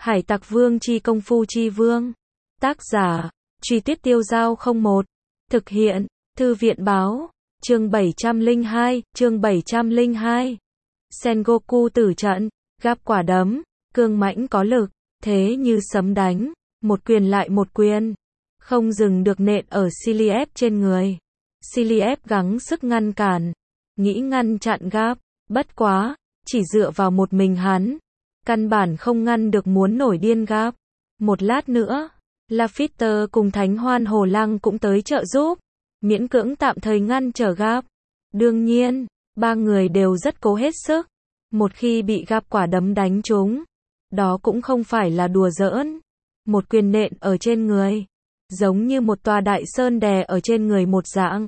Hải Tặc Vương chi công phu chi vương. Tác giả, Truy Tuyết Tiêu Dao 01. Thực hiện, Thư viện báo. Chương 702. Sengoku tử trận, gáp quả đấm, cương mãnh có lực, thế như sấm đánh, một quyền lại một quyền, không dừng được nện ở Siliep trên người. Siliep gắng sức ngăn cản, nghĩ ngăn chặn gáp, bất quá, chỉ dựa vào một mình hắn, căn bản không ngăn được muốn nổi điên gáp. Một lát nữa, Lafitte cùng Thánh Hoan Hồ Lăng cũng tới trợ giúp, miễn cưỡng tạm thời ngăn trở gáp. Đương nhiên, ba người đều rất cố hết sức, một khi bị gáp quả đấm đánh trúng, đó cũng không phải là đùa giỡn. Một quyền nện ở trên người, giống như một tòa đại sơn đè ở trên người một dạng.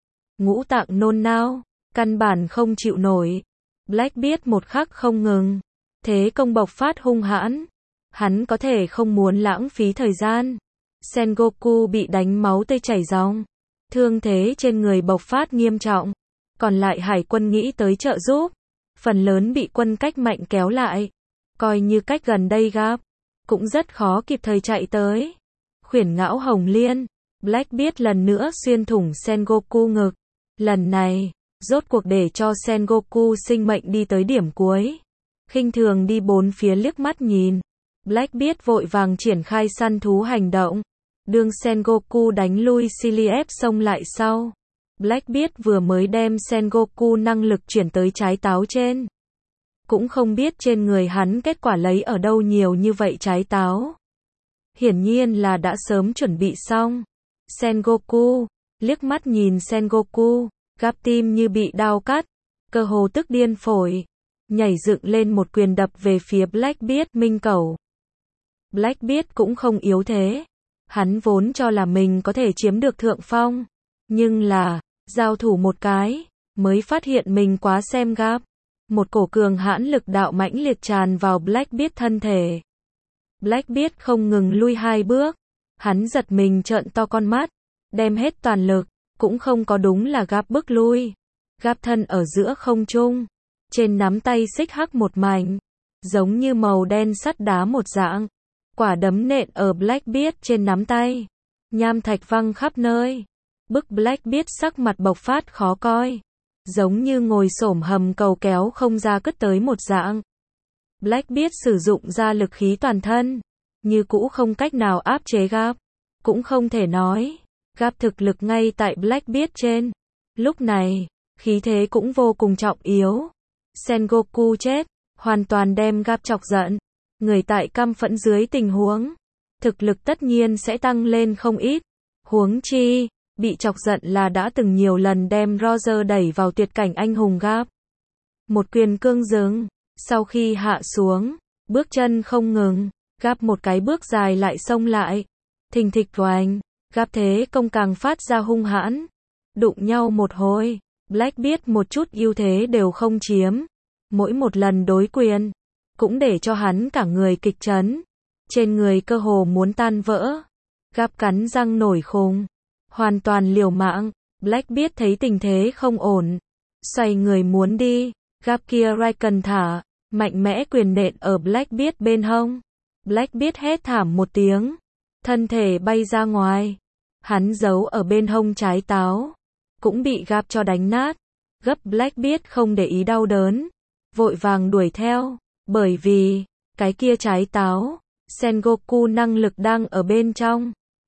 Ngũ tạng nôn nao, căn bản không chịu nổi. Blackbeard một khắc không ngừng, thế công bộc phát hung hãn. Hắn có thể không muốn lãng phí thời gian. Sengoku bị đánh máu tươi chảy ròng, thương thế trên người bộc phát nghiêm trọng. Còn lại hải quân nghĩ tới trợ giúp, phần lớn bị quân cách mạnh kéo lại. Coi như cách gần đây gáp, cũng rất khó kịp thời chạy tới. Khuyển ngão hồng liên, Blackbeard lần nữa xuyên thủng Sengoku ngực. Lần này, rốt cuộc để cho Sengoku sinh mệnh đi tới điểm cuối. Khinh thường đi bốn phía liếc mắt nhìn. Blackbeard vội vàng triển khai săn thú hành động. Đương Sengoku đánh lui Siliep xông lại sau. Blackbeard vừa mới đem Sengoku năng lực chuyển tới trái táo trên. Cũng không biết trên người hắn kết quả lấy ở đâu nhiều như vậy trái táo. Hiển nhiên là đã sớm chuẩn bị xong. Sengoku, liếc mắt nhìn Sengoku, gáp tim như bị đao cắt, cơ hồ tức điên phổi, nhảy dựng lên một quyền đập về phía Blackbeard minh cẩu. Blackbeard cũng không yếu thế, hắn vốn cho là mình có thể chiếm được thượng phong, nhưng là, giao thủ một cái, mới phát hiện mình quá xem gáp. Một cổ cường hãn lực đạo mãnh liệt tràn vào Blackbeard thân thể. Blackbeard không ngừng lui hai bước, hắn giật mình trợn to con mắt, đem hết toàn lực, cũng không có đúng là gáp bước lui. Gáp thân ở giữa không trung, trên nắm tay xích hắc một mảnh, giống như màu đen sắt đá một dạng. Quả đấm nện ở Blackbeard trên nắm tay, nham thạch văng khắp nơi, bức Blackbeard sắc mặt bộc phát khó coi, giống như ngồi xổm hầm cầu kéo không ra cất tới một dạng. Blackbeard sử dụng ra lực khí toàn thân, như cũ không cách nào áp chế gáp, cũng không thể nói, gáp thực lực ngay tại Blackbeard trên. Lúc này, khí thế cũng vô cùng trọng yếu. Sengoku chết, hoàn toàn đem gáp chọc giận. Người tại căm phẫn dưới tình huống, thực lực tất nhiên sẽ tăng lên không ít. Huống chi, bị chọc giận là đã từng nhiều lần đem Roger đẩy vào tuyệt cảnh anh hùng gáp. Một quyền cương dừng, sau khi hạ xuống, bước chân không ngừng, gáp một cái bước dài lại xông lại. Thình thịch oành, gáp thế công càng phát ra hung hãn. Đụng nhau một hồi, Blackbeard một chút ưu thế đều không chiếm. Mỗi một lần đối quyền, cũng để cho hắn cả người kịch chấn. Trên người cơ hồ muốn tan vỡ. Gáp cắn răng nổi khùng, hoàn toàn liều mạng. Blackbeard thấy tình thế không ổn, xoay người muốn đi. Gáp kia Raikon thả, mạnh mẽ quyền nện ở Blackbeard bên hông. Blackbeard hét thảm một tiếng, thân thể bay ra ngoài. Hắn giấu ở bên hông trái táo, cũng bị gáp cho đánh nát. Gấp Blackbeard không để ý đau đớn, vội vàng đuổi theo, bởi vì, cái kia trái táo, Sengoku năng lực đang ở bên trong.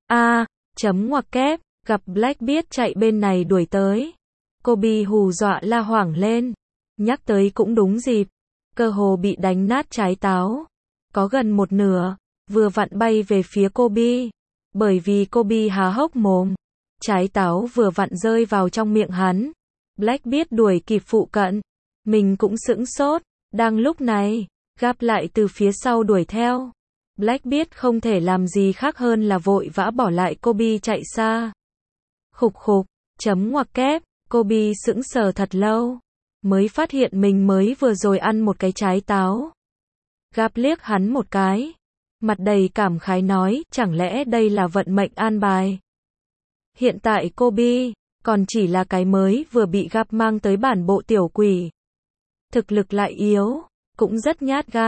Chấm ngoặc kép, gặp Blackbeard chạy bên này đuổi tới. Kobe hù dọa la hoảng lên, nhắc tới cũng đúng dịp, cơ hồ bị đánh nát trái táo. Có gần một nửa, vừa vặn bay về phía Kobe, bởi vì Kobe há hốc mồm. Trái táo vừa vặn rơi vào trong miệng hắn. Blackbeard đuổi kịp phụ cận, mình cũng sững sốt. Đang lúc này, gáp lại từ phía sau đuổi theo. Blackbeard không thể làm gì khác hơn là vội vã bỏ lại Kobe chạy xa. Khục khục, chấm ngoặc kép, Kobe sững sờ thật lâu, mới phát hiện mình mới vừa rồi ăn một cái trái táo. Gáp liếc hắn một cái, mặt đầy cảm khái nói, chẳng lẽ đây là vận mệnh an bài. Hiện tại Kobe, còn chỉ là cái mới vừa bị gáp mang tới bản bộ tiểu quỷ. Thực lực lại yếu, cũng rất nhát gan,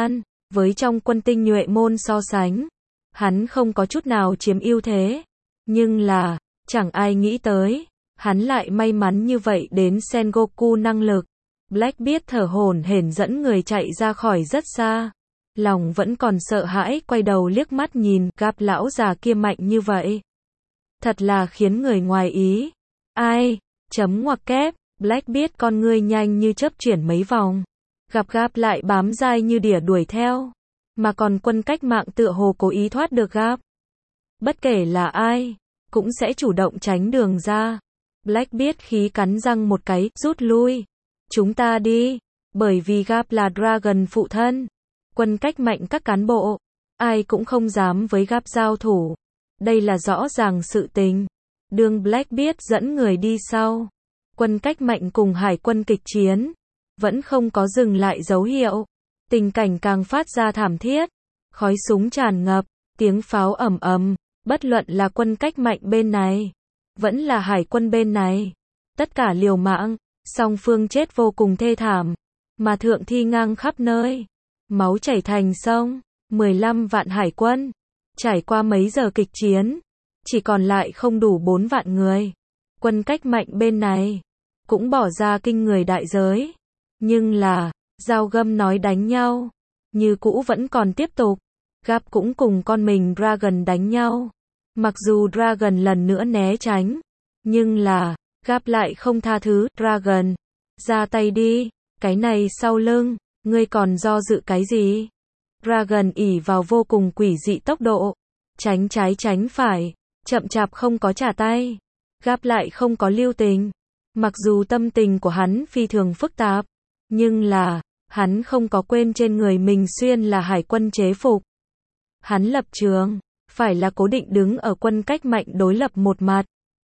Với trong quân tinh nhuệ môn so sánh, hắn không có chút nào chiếm ưu thế. Nhưng là, chẳng ai nghĩ tới, hắn lại may mắn như vậy đến Sengoku năng lực. Blackbeard thở hổn hển dẫn người chạy ra khỏi rất xa. Lòng vẫn còn sợ hãi quay đầu liếc mắt nhìn, gặp lão già kia mạnh như vậy. Thật là khiến người ngoài ý. Ai? Chấm ngoặc kép, Blackbeard con ngươi nhanh như chớp chuyển mấy vòng. Gap lại bám dai như đỉa đuổi theo. Mà còn quân cách mạng tựa hồ cố ý thoát được Gap. Bất kể là ai, cũng sẽ chủ động tránh đường ra. Blackbeard khí cắn răng một cái, rút lui. Chúng ta đi. Bởi vì Gap là Dragon phụ thân. Quân cách mạnh các cán bộ, ai cũng không dám với Gap giao thủ. Đây là rõ ràng sự tình. Đường Blackbeard dẫn người đi sau. Quân cách mạnh cùng hải quân kịch chiến. Vẫn không có dừng lại dấu hiệu. Tình cảnh càng phát ra thảm thiết. Khói súng tràn ngập, tiếng pháo ầm ầm. Bất luận là quân cách mạnh bên này, vẫn là hải quân bên này. Tất cả liều mạng, song phương chết vô cùng thê thảm. Mà thượng thi ngang khắp nơi. Máu chảy thành sông. 15 vạn hải quân. Trải qua mấy giờ kịch chiến, chỉ còn lại không đủ 4 vạn người. Quân cách mạnh bên này cũng bỏ ra kinh người đại giới. Nhưng là, dao găm nói đánh nhau, như cũ vẫn còn tiếp tục. Gap cũng cùng con mình Dragon đánh nhau. Mặc dù Dragon lần nữa né tránh, nhưng là, Gap lại không tha thứ. Dragon, ra tay đi, cái này sau lưng, ngươi còn do dự cái gì? Dragon ỷ vào vô cùng quỷ dị tốc độ, tránh trái tránh phải, chậm chạp không có trả tay. Gap lại không có lưu tình. Mặc dù tâm tình của hắn phi thường phức tạp, nhưng là, hắn không có quên trên người mình xuyên là hải quân chế phục. Hắn lập trường, phải là cố định đứng ở quân cách mạnh đối lập một mặt.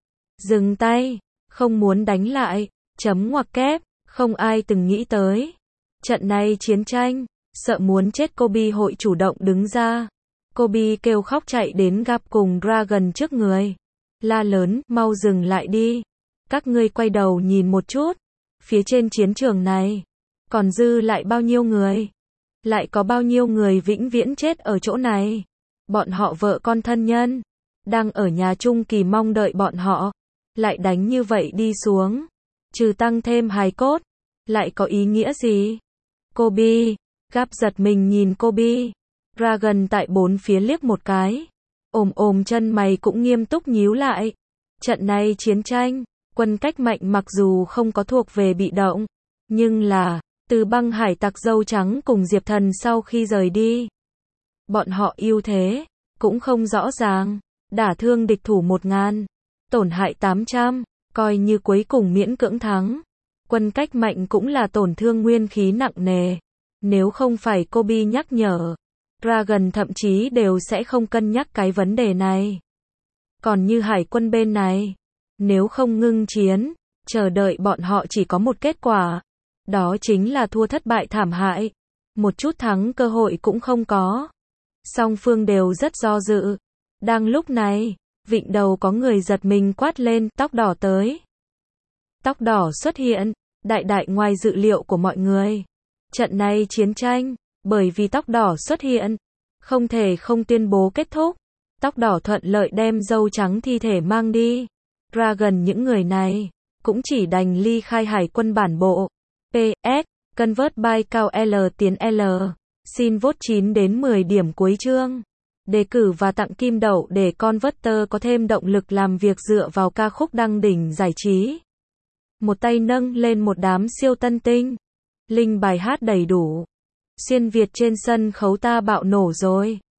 Dừng tay, không muốn đánh lại, chấm ngoặc kép, không ai từng nghĩ tới. Trận này chiến tranh, sợ muốn chết Kobe hội chủ động đứng ra. Kobe kêu khóc chạy đến Gap cùng Dragon trước người. La lớn, mau dừng lại đi. Các ngươi quay đầu nhìn một chút. Phía trên chiến trường này, còn dư lại bao nhiêu người? Lại có bao nhiêu người vĩnh viễn chết ở chỗ này? Bọn họ vợ con thân nhân, đang ở nhà chung kỳ mong đợi bọn họ. Lại đánh như vậy đi xuống. Trừ tăng thêm hài cốt, lại có ý nghĩa gì? Kobe, Gap giật mình nhìn Kobe. Dragon tại bốn phía liếc một cái. Ồm chân mày cũng nghiêm túc nhíu lại. Trận này chiến tranh, quân cách mạnh mặc dù không có thuộc về bị động, nhưng là, từ băng hải tặc dâu trắng cùng Diệp Thần sau khi rời đi, bọn họ ưu thế, cũng không rõ ràng. Đả thương địch thủ 1000, tổn hại 800, coi như cuối cùng miễn cưỡng thắng. Quân cách mạnh cũng là tổn thương nguyên khí nặng nề. Nếu không phải Kobe nhắc nhở, Dragon thậm chí đều sẽ không cân nhắc cái vấn đề này. Còn như hải quân bên này, nếu không ngưng chiến, chờ đợi bọn họ chỉ có một kết quả. Đó chính là thua thất bại thảm hại. Một chút thắng cơ hội cũng không có. Song phương đều rất do dự. Đang lúc này, vịnh đầu có người giật mình quát lên, tóc đỏ tới. Tóc đỏ xuất hiện, đại ngoài dự liệu của mọi người. Trận này chiến tranh, bởi vì tóc đỏ xuất hiện, không thể không tuyên bố kết thúc. Tóc đỏ thuận lợi đem dâu trắng thi thể mang đi. Dragon những người này, cũng chỉ đành ly khai hải quân bản bộ. PS, convert by cao L tiến L. Xin vote 9 đến 10 điểm cuối chương. Đề cử và tặng kim đậu để Converter có thêm động lực làm việc dựa vào ca khúc đăng đỉnh giải trí. Một tay nâng lên một đám siêu tân tinh. Link bài hát đầy đủ. Xuyên Việt trên sân khấu ta bạo nổ rồi.